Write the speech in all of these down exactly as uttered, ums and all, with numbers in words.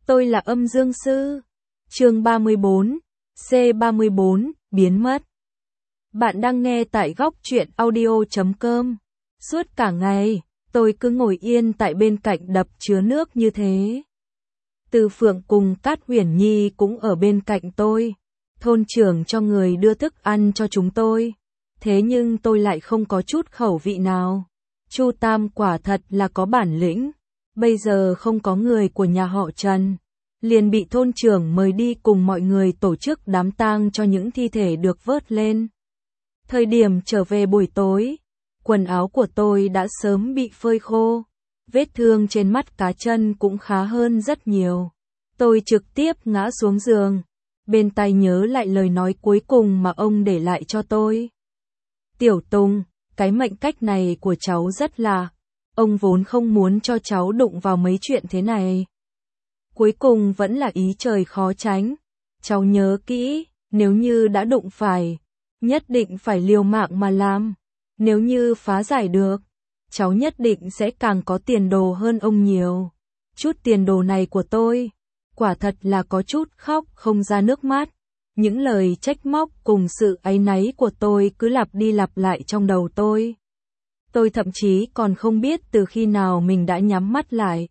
Tôi là âm dương sư. Chương ba mươi bốn, C ba mươi bốn, biến mất. Bạn đang nghe tại góc truyện audio chấm com. Suốt cả ngày, tôi cứ ngồi yên tại bên cạnh đập chứa nước như thế. Từ Phượng cùng Cát Huyền Nhi cũng ở bên cạnh tôi. Thôn trưởng cho người đưa thức ăn cho chúng tôi. Thế nhưng tôi lại không có chút khẩu vị nào. Chu Tam quả thật là có bản lĩnh. Bây giờ không có người của nhà họ Trần, liền bị thôn trưởng mời đi cùng mọi người tổ chức đám tang cho những thi thể được vớt lên. Thời điểm trở về buổi tối, quần áo của tôi đã sớm bị phơi khô, vết thương trên mắt cá chân cũng khá hơn rất nhiều. Tôi trực tiếp ngã xuống giường, bên tai nhớ lại lời nói cuối cùng mà ông để lại cho tôi. Tiểu Tùng, cái mệnh cách này của cháu rất là... Ông vốn không muốn cho cháu đụng vào mấy chuyện thế này. Cuối cùng vẫn là ý trời khó tránh. Cháu nhớ kỹ, nếu như đã đụng phải, nhất định phải liều mạng mà làm. Nếu như phá giải được, cháu nhất định sẽ càng có tiền đồ hơn ông nhiều. Chút tiền đồ này của tôi, quả thật là có chút khóc không ra nước mắt. Những lời trách móc cùng sự áy náy của tôi cứ lặp đi lặp lại trong đầu tôi. Tôi thậm chí còn không biết từ khi nào mình đã nhắm mắt lại.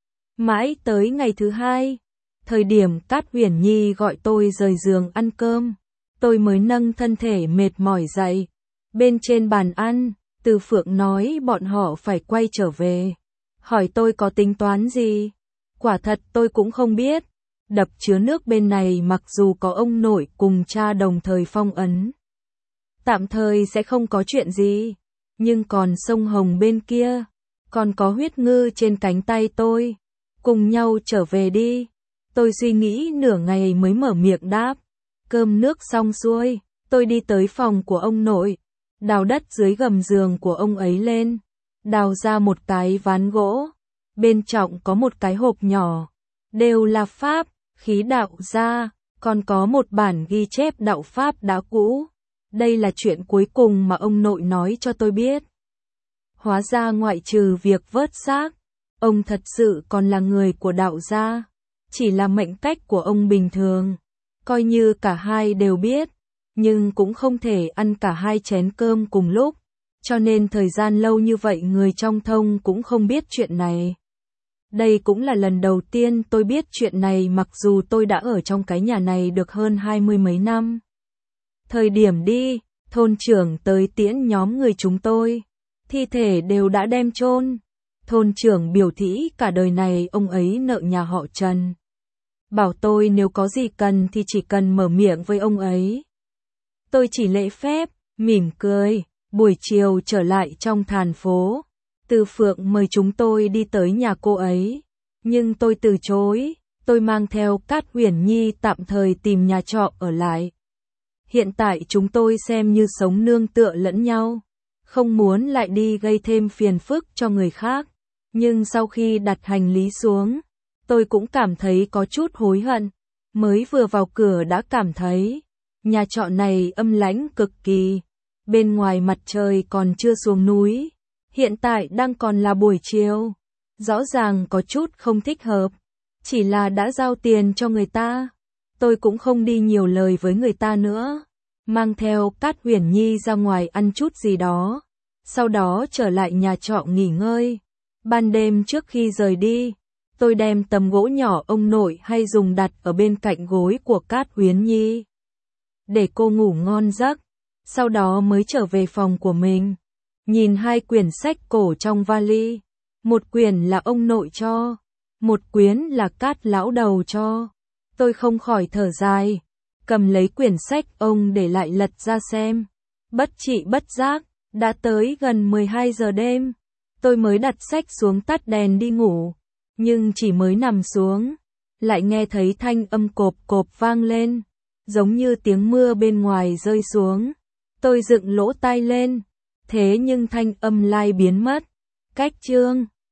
Mãi tới ngày thứ hai, thời điểm Cát Huyền Nhi gọi tôi rời giường ăn cơm, tôi mới nâng thân thể mệt mỏi dậy. Bên trên bàn ăn, Từ Phượng nói bọn họ phải quay trở về. Hỏi tôi có tính toán gì? Quả thật tôi cũng không biết. Đập chứa nước bên này mặc dù có ông nội cùng cha đồng thời phong ấn, tạm thời sẽ không có chuyện gì. Nhưng còn sông Hồng bên kia, còn có huyết ngư trên cánh tay tôi. Cùng nhau trở về đi. Tôi suy nghĩ nửa ngày mới mở miệng đáp. Cơm nước xong xuôi, tôi đi tới phòng của ông nội, đào đất dưới gầm giường của ông ấy lên, đào ra một cái ván gỗ, bên trong có một cái hộp nhỏ, đều là pháp, khí đạo gia, còn có một bản ghi chép đạo pháp đã cũ. Đây là chuyện cuối cùng mà ông nội nói cho tôi biết. Hóa ra ngoại trừ việc vớt xác, ông thật sự còn là người của đạo gia. Chỉ là mệnh cách của ông bình thường, coi như cả hai đều biết, nhưng cũng không thể ăn cả hai chén cơm cùng lúc. Cho nên thời gian lâu như vậy người trong thông cũng không biết chuyện này. Đây cũng là lần đầu tiên tôi biết chuyện này mặc dù tôi đã ở trong cái nhà này được hơn hai mươi mấy năm. Thời điểm đi, thôn trưởng tới tiễn nhóm người chúng tôi. Thi thể đều đã đem chôn. Thôn trưởng biểu thị cả đời này ông ấy nợ nhà họ Trần. Bảo tôi nếu có gì cần thì chỉ cần mở miệng với ông ấy. Tôi chỉ lễ phép, mỉm cười. Buổi chiều trở lại trong thành phố, Từ Phượng mời chúng tôi đi tới nhà cô ấy. Nhưng tôi từ chối, tôi mang theo Cát Huyền Nhi tạm thời tìm nhà trọ ở lại. Hiện tại chúng tôi xem như sống nương tựa lẫn nhau, không muốn lại đi gây thêm phiền phức cho người khác. Nhưng sau khi đặt hành lý xuống, tôi cũng cảm thấy có chút hối hận. Mới vừa vào cửa đã cảm thấy, nhà trọ này âm lãnh cực kỳ. Bên ngoài mặt trời còn chưa xuống núi, hiện tại đang còn là buổi chiều. Rõ ràng có chút không thích hợp, chỉ là đã giao tiền cho người ta. Tôi cũng không đi nhiều lời với người ta nữa, mang theo Cát Huyền Nhi ra ngoài ăn chút gì đó, sau đó trở lại nhà trọ nghỉ ngơi. Ban đêm trước khi rời đi, tôi đem tấm gỗ nhỏ ông nội hay dùng đặt ở bên cạnh gối của Cát Huyền Nhi, để cô ngủ ngon giấc, sau đó mới trở về phòng của mình. Nhìn hai quyển sách cổ trong vali, một quyển là ông nội cho, một quyển là Cát lão đầu cho. Tôi không khỏi thở dài, cầm lấy quyển sách ông để lại lật ra xem. Bất trị bất giác, đã tới gần mười hai giờ đêm. Tôi mới đặt sách xuống tắt đèn đi ngủ, nhưng chỉ mới nằm xuống, lại nghe thấy thanh âm cộp cộp vang lên, giống như tiếng mưa bên ngoài rơi xuống. Tôi dựng lỗ tai lên, thế nhưng thanh âm lai biến mất. Cách chương